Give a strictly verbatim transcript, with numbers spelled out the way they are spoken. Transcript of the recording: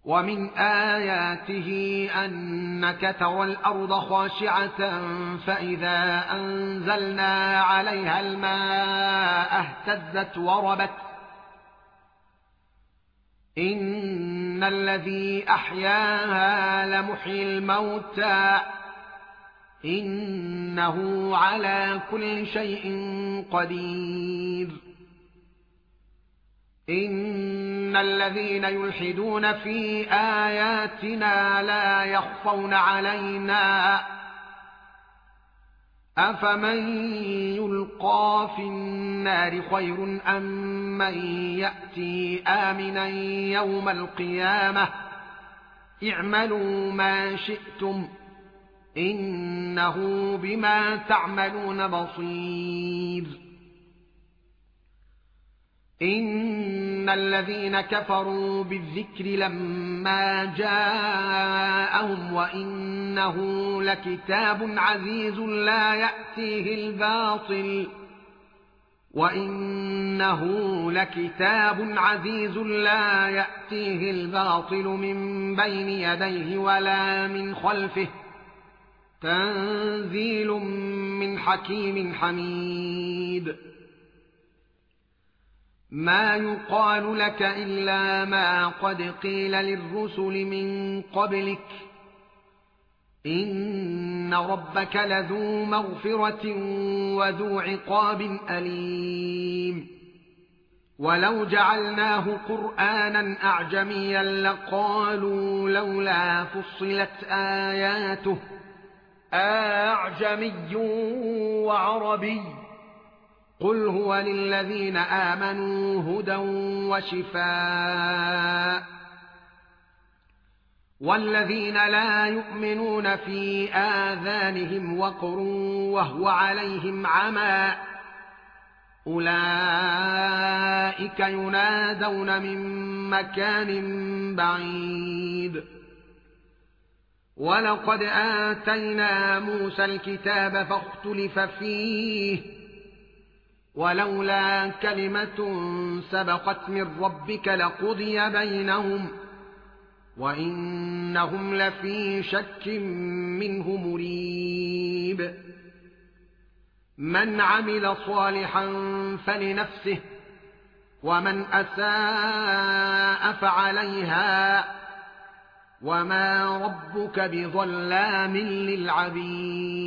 ومن آياته أنك ترى الأرض خاشعة فإذا أنزلنا عليها الماء اهتزت وربت إن الذي أحياها لمحيي الموتى إنه على كل شيء قدير إن الذين يلحدون في آياتنا لا يخفون علينا أفمن يلقى في النار خير أم من يأتي آمنا يوم القيامة اعملوا ما شئتم إنه بما تعملون بصير إن الذين كفروا بالذكر لما جاءهم وإنه لكتاب عزيز لا يأتيه الباطل وإنه لكتاب عزيز لا يأتيه الباطل من بين يديه ولا من خلفه تنزيل من حكيم حميد ما يقال لك إلا ما قد قيل للرسل من قبلك إن ربك لذو مغفرة وذو عقاب أليم ولو جعلناه قرآنا أعجميا لقالوا لولا فصلت آياته أعجمي وعربي قل هو للذين آمنوا هدى وشفاء والذين لا يؤمنون في آذانهم وقر وهو عليهم عمى أولئك ينادون من مكان بعيد ولقد آتينا موسى الكتاب فاختلف فيه ولولا كلمة سبقت من ربك لقضي بينهم وإنهم لفي شك منه مريب من عمل صالحا فلنفسه ومن أساء فعليها وما ربك بظلام للعبيد